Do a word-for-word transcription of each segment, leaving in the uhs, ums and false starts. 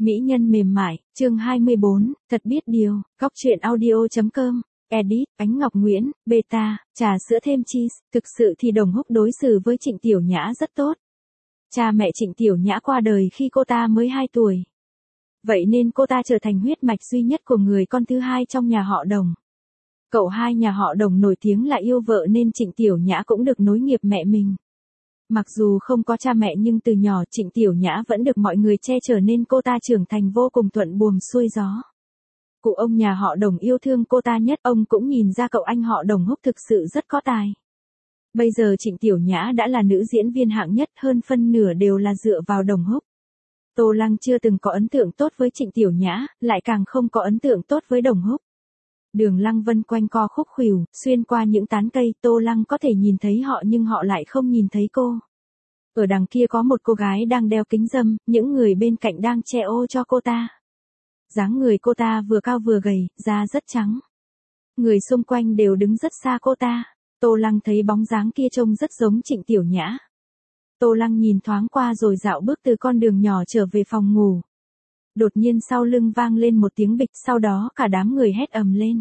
Mỹ nhân mềm mại, chương hai mươi bốn, thật biết điều, góc truyện audio.com, edit, Ánh Ngọc Nguyễn, beta, trà sữa thêm cheese, thực sự thì Đồng Húc đối xử với Trịnh Tiểu Nhã rất tốt. Cha mẹ Trịnh Tiểu Nhã qua đời khi cô ta mới hai tuổi. Vậy nên cô ta trở thành huyết mạch duy nhất của người con thứ hai trong nhà họ Đồng. Cậu hai nhà họ Đồng nổi tiếng là yêu vợ nên Trịnh Tiểu Nhã cũng được nối nghiệp mẹ mình. Mặc dù không có cha mẹ nhưng từ nhỏ Trịnh Tiểu Nhã vẫn được mọi người che chở nên cô ta trưởng thành vô cùng thuận buồm xuôi gió. Cụ ông nhà họ Đồng yêu thương cô ta nhất, ông cũng nhìn ra cậu anh họ Đồng Húc thực sự rất có tài. Bây giờ Trịnh Tiểu Nhã đã là nữ diễn viên hạng nhất, hơn phân nửa đều là dựa vào Đồng Húc. Tô Lăng chưa từng có ấn tượng tốt với Trịnh Tiểu Nhã, lại càng không có ấn tượng tốt với Đồng Húc. Đường Lăng Vân quanh co khúc khuỷu, xuyên qua những tán cây, Tô Lăng có thể nhìn thấy họ nhưng họ lại không nhìn thấy cô. Ở đằng kia có một cô gái đang đeo kính râm, những người bên cạnh đang che ô cho cô ta. Dáng người cô ta vừa cao vừa gầy, da rất trắng. Người xung quanh đều đứng rất xa cô ta. Tô Lăng thấy bóng dáng kia trông rất giống Trịnh Tiểu Nhã. Tô Lăng nhìn thoáng qua rồi dạo bước từ con đường nhỏ trở về phòng ngủ. Đột nhiên sau lưng vang lên một tiếng bịch, sau đó cả đám người hét ầm lên.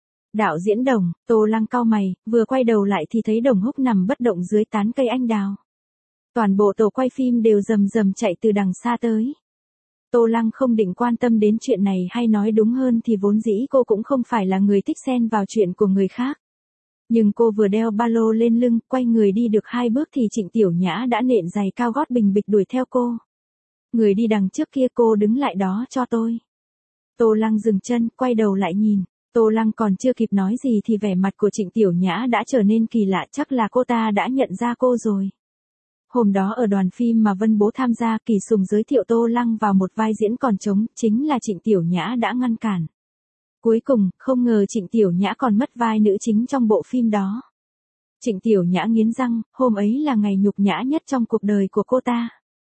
Đạo diễn Đồng, Tô Lăng cau mày, vừa quay đầu lại thì thấy Đồng Húc nằm bất động dưới tán cây anh đào. Toàn bộ tổ quay phim đều rầm rầm chạy từ đằng xa tới. Tô Lăng không định quan tâm đến chuyện này, hay nói đúng hơn thì vốn dĩ cô cũng không phải là người thích xen vào chuyện của người khác. Nhưng cô vừa đeo ba lô lên lưng, quay người đi được hai bước thì Trịnh Tiểu Nhã đã nện giày cao gót bình bịch đuổi theo cô. Người đi đằng trước kia, cô đứng lại đó cho tôi. Tô Lăng dừng chân, quay đầu lại nhìn. Tô Lăng còn chưa kịp nói gì thì vẻ mặt của Trịnh Tiểu Nhã đã trở nên kỳ lạ, chắc là cô ta đã nhận ra cô rồi. Hôm đó ở đoàn phim mà Vân Bố tham gia, Kỳ Sùng giới thiệu Tô Lăng vào một vai diễn còn trống, chính là Trịnh Tiểu Nhã đã ngăn cản. Cuối cùng, không ngờ Trịnh Tiểu Nhã còn mất vai nữ chính trong bộ phim đó. Trịnh Tiểu Nhã nghiến răng, hôm ấy là ngày nhục nhã nhất trong cuộc đời của cô ta.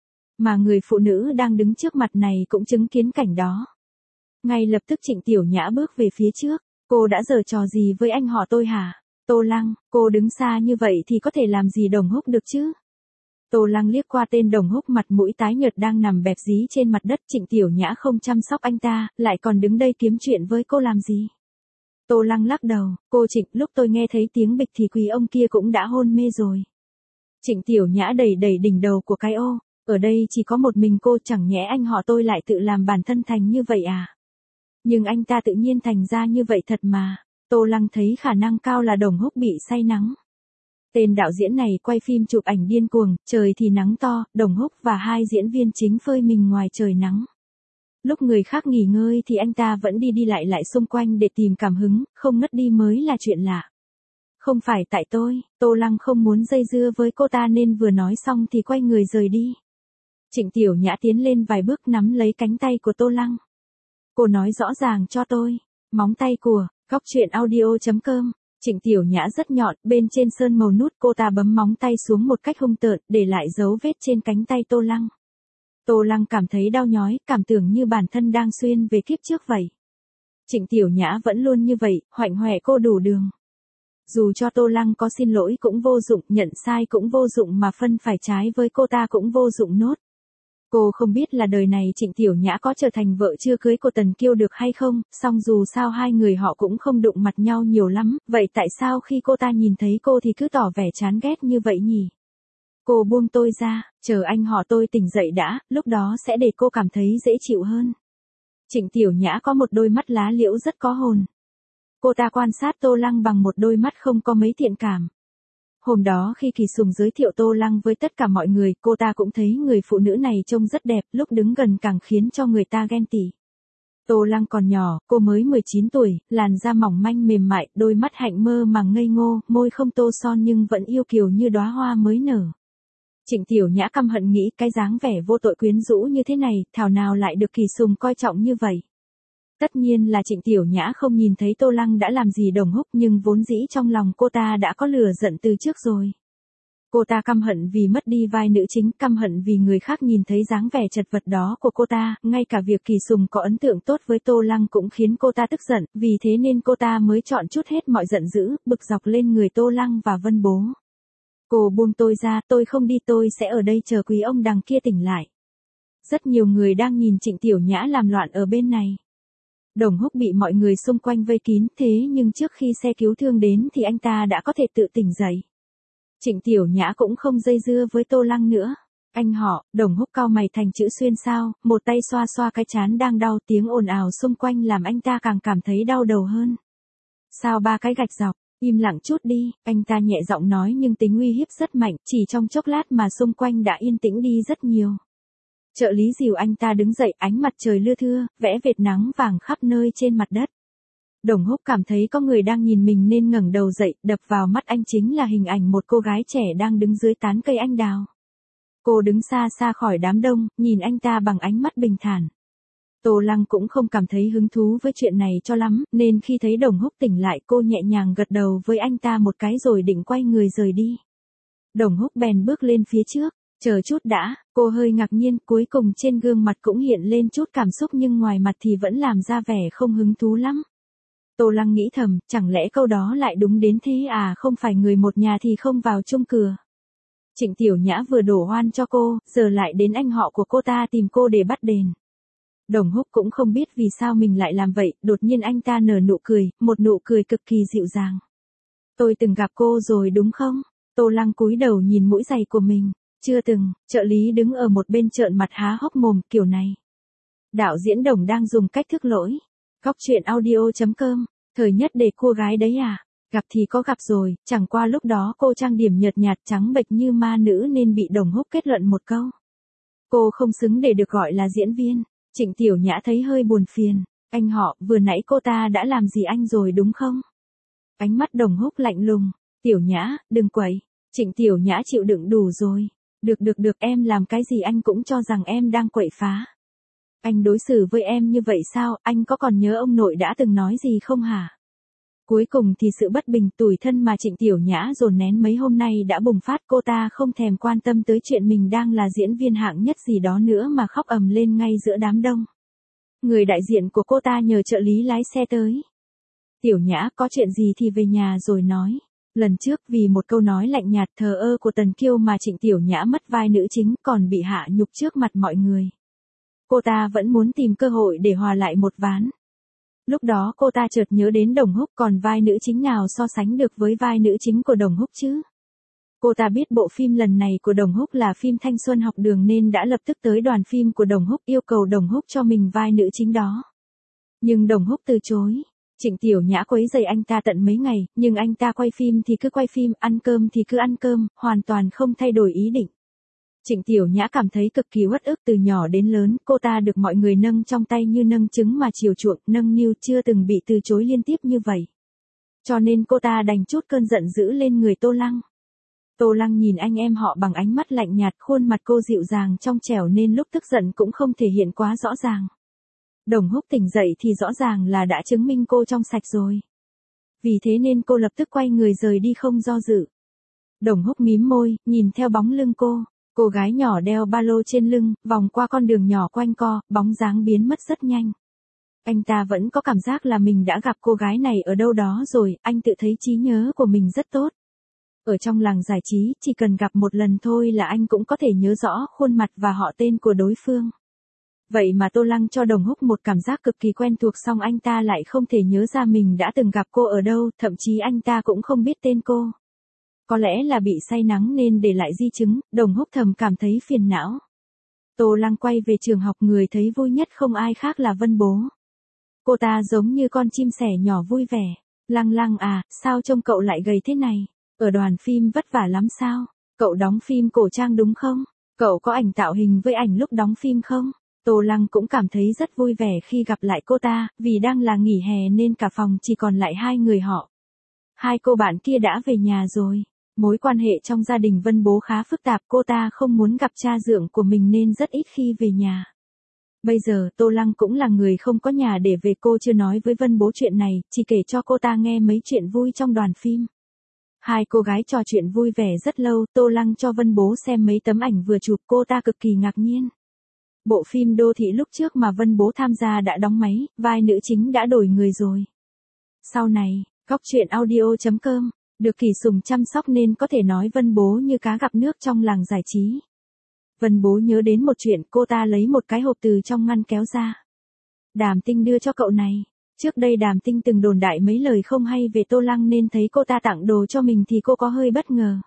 Mà người phụ nữ đang đứng trước mặt này cũng chứng kiến cảnh đó. Ngay lập tức Trịnh Tiểu Nhã bước về phía trước. Cô đã giở trò gì với anh họ tôi hả? Tô Lăng, cô đứng xa như vậy thì có thể làm gì Đồng Húc được chứ? Tô Lăng liếc qua tên Đồng Húc mặt mũi tái nhợt đang nằm bẹp dí trên mặt đất. Trịnh Tiểu Nhã không chăm sóc anh ta, lại còn đứng đây kiếm chuyện với cô làm gì? Tô Lăng lắc đầu, cô Trịnh, lúc tôi nghe thấy tiếng bịch thì quý ông kia cũng đã hôn mê rồi. Trịnh Tiểu Nhã đẩy đẩy đỉnh đầu của cái ô, ở đây chỉ có một mình cô, chẳng nhẽ anh họ tôi lại tự làm bản thân thành như vậy à? Nhưng anh ta tự nhiên thành ra như vậy thật mà. Tô Lăng thấy khả năng cao là Đồng Húc bị say nắng. Tên đạo diễn này quay phim chụp ảnh điên cuồng, trời thì nắng to, Đồng Húc và hai diễn viên chính phơi mình ngoài trời nắng. Lúc người khác nghỉ ngơi thì anh ta vẫn đi đi lại lại xung quanh để tìm cảm hứng, không ngất đi mới là chuyện lạ. Không phải tại tôi, Tô Lăng không muốn dây dưa với cô ta nên vừa nói xong thì quay người rời đi. Trịnh Tiểu Nhã tiến lên vài bước nắm lấy cánh tay của Tô Lăng. Cô nói rõ ràng cho tôi, móng tay của, góc truyện audio.com. Trịnh Tiểu Nhã rất nhọn, bên trên sơn màu nút, cô ta bấm móng tay xuống một cách hung tợn, để lại dấu vết trên cánh tay Tô Lăng. Tô Lăng cảm thấy đau nhói, cảm tưởng như bản thân đang xuyên về kiếp trước vậy. Trịnh Tiểu Nhã vẫn luôn như vậy, hoạnh hoẹ cô đủ đường. Dù cho Tô Lăng có xin lỗi cũng vô dụng, nhận sai cũng vô dụng, mà phân phải trái với cô ta cũng vô dụng nốt. Cô không biết là đời này Trịnh Tiểu Nhã có trở thành vợ chưa cưới của Tần Kiêu được hay không, song dù sao hai người họ cũng không đụng mặt nhau nhiều lắm, vậy tại sao khi cô ta nhìn thấy cô thì cứ tỏ vẻ chán ghét như vậy nhỉ? Cô buông tôi ra, chờ anh họ tôi tỉnh dậy đã, lúc đó sẽ để cô cảm thấy dễ chịu hơn. Trịnh Tiểu Nhã có một đôi mắt lá liễu rất có hồn. Cô ta quan sát Tô Lăng bằng một đôi mắt không có mấy thiện cảm. Hôm đó khi Kỳ Sùng giới thiệu Tô Lăng với tất cả mọi người, cô ta cũng thấy người phụ nữ này trông rất đẹp, lúc đứng gần càng khiến cho người ta ghen tị. Tô Lăng còn nhỏ, cô mới mười chín tuổi, làn da mỏng manh mềm mại, đôi mắt hạnh mơ màng ngây ngô, môi không tô son nhưng vẫn yêu kiều như đóa hoa mới nở. Trịnh Tiểu Nhã căm hận nghĩ cái dáng vẻ vô tội quyến rũ như thế này, thảo nào lại được Kỳ Sùng coi trọng như vậy. Tất nhiên là Trịnh Tiểu Nhã không nhìn thấy Tô Lăng đã làm gì Đồng Húc, nhưng vốn dĩ trong lòng cô ta đã có lửa giận từ trước rồi. Cô ta căm hận vì mất đi vai nữ chính, căm hận vì người khác nhìn thấy dáng vẻ chật vật đó của cô ta, ngay cả việc Kỳ Sùng có ấn tượng tốt với Tô Lăng cũng khiến cô ta tức giận, vì thế nên cô ta mới chọn trút hết mọi giận dữ, bực dọc lên người Tô Lăng và Vân Bố. Cô buông tôi ra, tôi không đi, tôi sẽ ở đây chờ quý ông đằng kia tỉnh lại. Rất nhiều người đang nhìn Trịnh Tiểu Nhã làm loạn ở bên này. Đồng Húc bị mọi người xung quanh vây kín, thế nhưng trước khi xe cứu thương đến thì anh ta đã có thể tự tỉnh dậy. Trịnh Tiểu Nhã cũng không dây dưa với Tô Lăng nữa. Anh họ, Đồng Húc cau mày thành chữ xuyên sao, một tay xoa xoa cái trán đang đau, tiếng ồn ào xung quanh làm anh ta càng cảm thấy đau đầu hơn. Sao ba cái gạch dọc, im lặng chút đi, anh ta nhẹ giọng nói nhưng tính uy hiếp rất mạnh, chỉ trong chốc lát mà xung quanh đã yên tĩnh đi rất nhiều. Trợ lý dìu anh ta đứng dậy, ánh mặt trời lưa thưa, vẽ vệt nắng vàng khắp nơi trên mặt đất. Đồng Húc cảm thấy có người đang nhìn mình nên ngẩng đầu dậy, đập vào mắt anh chính là hình ảnh một cô gái trẻ đang đứng dưới tán cây anh đào. Cô đứng xa xa khỏi đám đông, nhìn anh ta bằng ánh mắt bình thản. Tô Lăng cũng không cảm thấy hứng thú với chuyện này cho lắm, nên khi thấy Đồng Húc tỉnh lại cô nhẹ nhàng gật đầu với anh ta một cái rồi định quay người rời đi. Đồng Húc bèn bước lên phía trước, chờ chút đã, cô hơi ngạc nhiên, cuối cùng trên gương mặt cũng hiện lên chút cảm xúc nhưng ngoài mặt thì vẫn làm ra vẻ không hứng thú lắm. Tô Lăng nghĩ thầm, chẳng lẽ câu đó lại đúng đến thế à, không phải người một nhà thì không vào chung cửa. Trịnh Tiểu Nhã vừa đổ oan cho cô, giờ lại đến anh họ của cô ta tìm cô để bắt đền. Đồng Húc cũng không biết vì sao mình lại làm vậy, đột nhiên anh ta nở nụ cười, một nụ cười cực kỳ dịu dàng. Tôi từng gặp cô rồi đúng không? Tô Lăng cúi đầu nhìn mũi giày của mình. Chưa từng, trợ lý đứng ở một bên trợn mặt há hốc mồm, kiểu này. Đạo diễn Đồng đang dùng cách thức lỗi. Góc truyện audio chấm com, thời nhất để cô gái đấy à? Gặp thì có gặp rồi, chẳng qua lúc đó cô trang điểm nhợt nhạt trắng bệch như ma nữ nên bị Đồng Húc kết luận một câu. Cô không xứng để được gọi là diễn viên. Trịnh Tiểu Nhã thấy hơi buồn phiền. Anh họ, vừa nãy cô ta đã làm gì anh rồi đúng không? Ánh mắt Đồng Húc lạnh lùng. Tiểu Nhã, đừng quậy. Trịnh Tiểu Nhã chịu đựng đủ rồi. Được được được, em làm cái gì anh cũng cho rằng em đang quậy phá. Anh đối xử với em như vậy sao, anh có còn nhớ ông nội đã từng nói gì không hả? Cuối cùng thì sự bất bình tủi thân mà Trịnh Tiểu Nhã dồn nén mấy hôm nay đã bùng phát, cô ta không thèm quan tâm tới chuyện mình đang là diễn viên hạng nhất gì đó nữa mà khóc ầm lên ngay giữa đám đông. Người đại diện của cô ta nhờ trợ lý lái xe tới. Tiểu Nhã, có chuyện gì thì về nhà rồi nói. Lần trước vì một câu nói lạnh nhạt thờ ơ của Tần Kiêu mà Trịnh Tiểu Nhã mất vai nữ chính còn bị hạ nhục trước mặt mọi người. Cô ta vẫn muốn tìm cơ hội để hòa lại một ván. Lúc đó cô ta chợt nhớ đến Đồng Húc, còn vai nữ chính nào so sánh được với vai nữ chính của Đồng Húc chứ? Cô ta biết bộ phim lần này của Đồng Húc là phim thanh xuân học đường nên đã lập tức tới đoàn phim của Đồng Húc yêu cầu Đồng Húc cho mình vai nữ chính đó. Nhưng Đồng Húc từ chối. Trịnh Tiểu Nhã quấy rầy anh ta tận mấy ngày, nhưng anh ta quay phim thì cứ quay phim, ăn cơm thì cứ ăn cơm, hoàn toàn không thay đổi ý định. Trịnh Tiểu Nhã cảm thấy cực kỳ uất ức, từ nhỏ đến lớn, cô ta được mọi người nâng trong tay như nâng trứng mà chiều chuộng, nâng niu, chưa từng bị từ chối liên tiếp như vậy. Cho nên cô ta đành trút cơn giận dữ lên người Tô Lăng. Tô Lăng nhìn anh em họ bằng ánh mắt lạnh nhạt, khuôn mặt cô dịu dàng trong trẻo nên lúc tức giận cũng không thể hiện quá rõ ràng. Đồng Húc tỉnh dậy thì rõ ràng là đã chứng minh cô trong sạch rồi. Vì thế nên cô lập tức quay người rời đi không do dự. Đồng Húc mím môi, nhìn theo bóng lưng cô. Cô gái nhỏ đeo ba lô trên lưng, vòng qua con đường nhỏ quanh co, bóng dáng biến mất rất nhanh. Anh ta vẫn có cảm giác là mình đã gặp cô gái này ở đâu đó rồi, anh tự thấy trí nhớ của mình rất tốt. Ở trong làng giải trí, chỉ cần gặp một lần thôi là anh cũng có thể nhớ rõ khuôn mặt và họ tên của đối phương. Vậy mà Tô Lăng cho Đồng Húc một cảm giác cực kỳ quen thuộc, song anh ta lại không thể nhớ ra mình đã từng gặp cô ở đâu, thậm chí anh ta cũng không biết tên cô. Có lẽ là bị say nắng nên để lại di chứng, Đồng Húc thầm cảm thấy phiền não. Tô Lăng quay về trường học, người thấy vui nhất không ai khác là Vân Bố. Cô ta giống như con chim sẻ nhỏ vui vẻ. Lăng Lăng à, sao trông cậu lại gầy thế này? Ở đoàn phim vất vả lắm sao? Cậu đóng phim cổ trang đúng không? Cậu có ảnh tạo hình với ảnh lúc đóng phim không? Tô Lăng cũng cảm thấy rất vui vẻ khi gặp lại cô ta, vì đang là nghỉ hè nên cả phòng chỉ còn lại hai người họ. Hai cô bạn kia đã về nhà rồi. Mối quan hệ trong gia đình Vân Bố khá phức tạp, cô ta không muốn gặp cha dượng của mình nên rất ít khi về nhà. Bây giờ Tô Lăng cũng là người không có nhà để về, cô chưa nói với Vân Bố chuyện này, chỉ kể cho cô ta nghe mấy chuyện vui trong đoàn phim. Hai cô gái trò chuyện vui vẻ rất lâu, Tô Lăng cho Vân Bố xem mấy tấm ảnh vừa chụp, cô ta cực kỳ ngạc nhiên. Bộ phim đô thị lúc trước mà Vân Bố tham gia đã đóng máy, vai nữ chính đã đổi người rồi. Sau này, góc truyện audio chấm com, được Kỳ Sùng chăm sóc nên có thể nói Vân Bố như cá gặp nước trong làng giải trí. Vân Bố nhớ đến một chuyện, cô ta lấy một cái hộp từ trong ngăn kéo ra. Đàm Tinh đưa cho cậu này. Trước đây Đàm Tinh từng đồn đại mấy lời không hay về Tô Lăng nên thấy cô ta tặng đồ cho mình thì cô có hơi bất ngờ.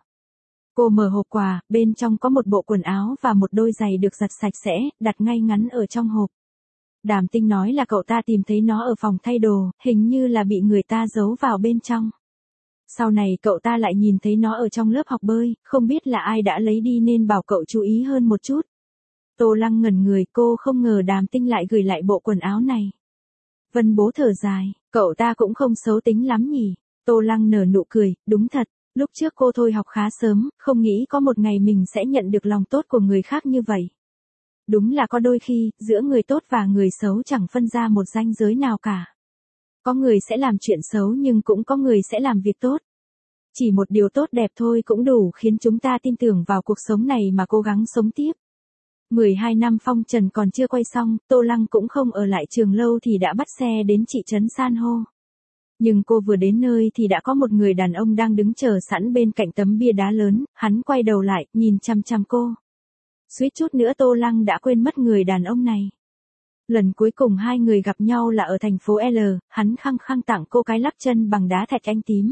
Cô mở hộp quà, bên trong có một bộ quần áo và một đôi giày được giặt sạch sẽ, đặt ngay ngắn ở trong hộp. Đàm Tinh nói là cậu ta tìm thấy nó ở phòng thay đồ, hình như là bị người ta giấu vào bên trong. Sau này cậu ta lại nhìn thấy nó ở trong lớp học bơi, không biết là ai đã lấy đi nên bảo cậu chú ý hơn một chút. Tô Lăng ngẩn người, cô không ngờ Đàm Tinh lại gửi lại bộ quần áo này. Vân Bố thở dài, cậu ta cũng không xấu tính lắm nhỉ. Tô Lăng nở nụ cười, đúng thật, lúc trước cô thôi học khá sớm, không nghĩ có một ngày mình sẽ nhận được lòng tốt của người khác như vậy. Đúng là có đôi khi, giữa người tốt và người xấu chẳng phân ra một ranh giới nào cả. Có người sẽ làm chuyện xấu nhưng cũng có người sẽ làm việc tốt. Chỉ một điều tốt đẹp thôi cũng đủ khiến chúng ta tin tưởng vào cuộc sống này mà cố gắng sống tiếp. mười hai năm phong trần còn chưa quay xong, Tô Lăng cũng không ở lại trường lâu thì đã bắt xe đến thị trấn San hô. Nhưng cô vừa đến nơi thì đã có một người đàn ông đang đứng chờ sẵn bên cạnh tấm bia đá lớn, hắn quay đầu lại, nhìn chăm chăm cô. Suýt chút nữa Tô Lăng đã quên mất người đàn ông này. Lần cuối cùng hai người gặp nhau là ở thành phố L, hắn khăng khăng tặng cô cái lắc chân bằng đá thạch anh tím.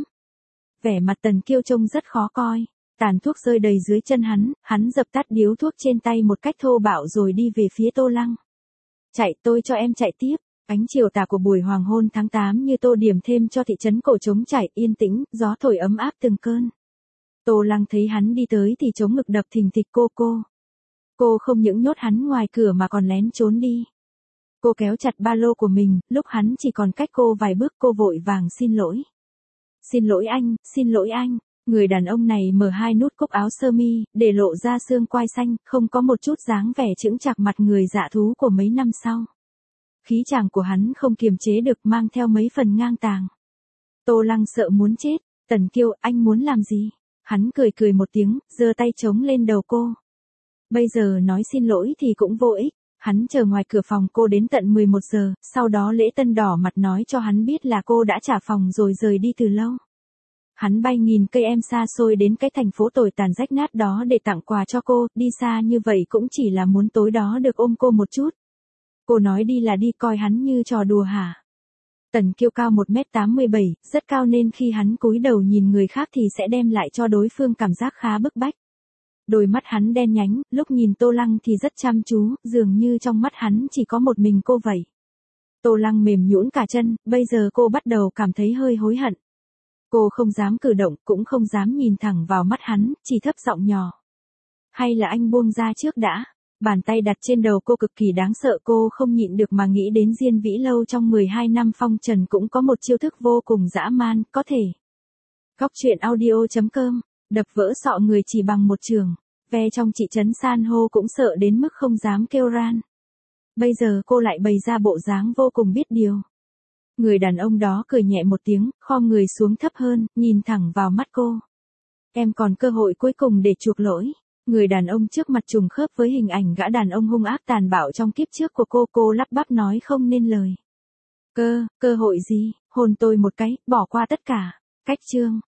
Vẻ mặt Tần Kiêu trông rất khó coi. Tàn thuốc rơi đầy dưới chân hắn, hắn dập tắt điếu thuốc trên tay một cách thô bạo rồi đi về phía Tô Lăng. Chạy, tôi cho em chạy tiếp. Ánh chiều tà của buổi hoàng hôn tháng tám như tô điểm thêm cho thị trấn cổ trống chảy yên tĩnh, gió thổi ấm áp từng cơn. Tô Lăng thấy hắn đi tới thì chống ngực đập thình thịch cô cô. Cô không những nhốt hắn ngoài cửa mà còn lén trốn đi. Cô kéo chặt ba lô của mình, lúc hắn chỉ còn cách cô vài bước cô vội vàng xin lỗi. Xin lỗi anh, xin lỗi anh. Người đàn ông này mở hai nút cúc áo sơ mi, để lộ ra xương quai xanh, không có một chút dáng vẻ chững chạc mặt người dạ thú của mấy năm sau. Khí chàng của hắn không kiềm chế được mang theo mấy phần ngang tàng. Tô Lăng sợ muốn chết, Tần Kiêu, anh muốn làm gì? Hắn cười cười một tiếng, giơ tay chống lên đầu cô. Bây giờ nói xin lỗi thì cũng vô ích, hắn chờ ngoài cửa phòng cô đến tận mười một giờ, sau đó Lễ Tân đỏ mặt nói cho hắn biết là cô đã trả phòng rồi rời đi từ lâu. Hắn bay nghìn cây em xa xôi đến cái thành phố tồi tàn rách nát đó để tặng quà cho cô, đi xa như vậy cũng chỉ là muốn tối đó được ôm cô một chút. Cô nói đi là đi, coi hắn như trò đùa hả? Tần Kiêu cao một mét tám mươi bảy, rất cao nên khi hắn cúi đầu nhìn người khác thì sẽ đem lại cho đối phương cảm giác khá bức bách. Đôi mắt hắn đen nhánh, lúc nhìn Tô Lăng thì rất chăm chú, dường như trong mắt hắn chỉ có một mình cô vậy. Tô Lăng mềm nhũn cả chân, bây giờ cô bắt đầu cảm thấy hơi hối hận. Cô không dám cử động, cũng không dám nhìn thẳng vào mắt hắn, chỉ thấp giọng nhỏ. Hay là anh buông ra trước đã? Bàn tay đặt trên đầu cô cực kỳ đáng sợ, cô không nhịn được mà nghĩ đến Diên Vĩ Lâu trong mười hai năm phong trần cũng có một chiêu thức vô cùng dã man, có thể. Góc truyện audio chấm com, đập vỡ sọ người chỉ bằng một trường, ve trong thị trấn San hô cũng sợ đến mức không dám kêu ran. Bây giờ cô lại bày ra bộ dáng vô cùng biết điều. Người đàn ông đó cười nhẹ một tiếng, khom người xuống thấp hơn, nhìn thẳng vào mắt cô. Em còn cơ hội cuối cùng để chuộc lỗi. Người đàn ông trước mặt trùng khớp với hình ảnh gã đàn ông hung ác tàn bạo trong kiếp trước của cô, cô lắp bắp nói không nên lời. Cơ, cơ hội gì, hôn tôi một cái, bỏ qua tất cả. Cách chương.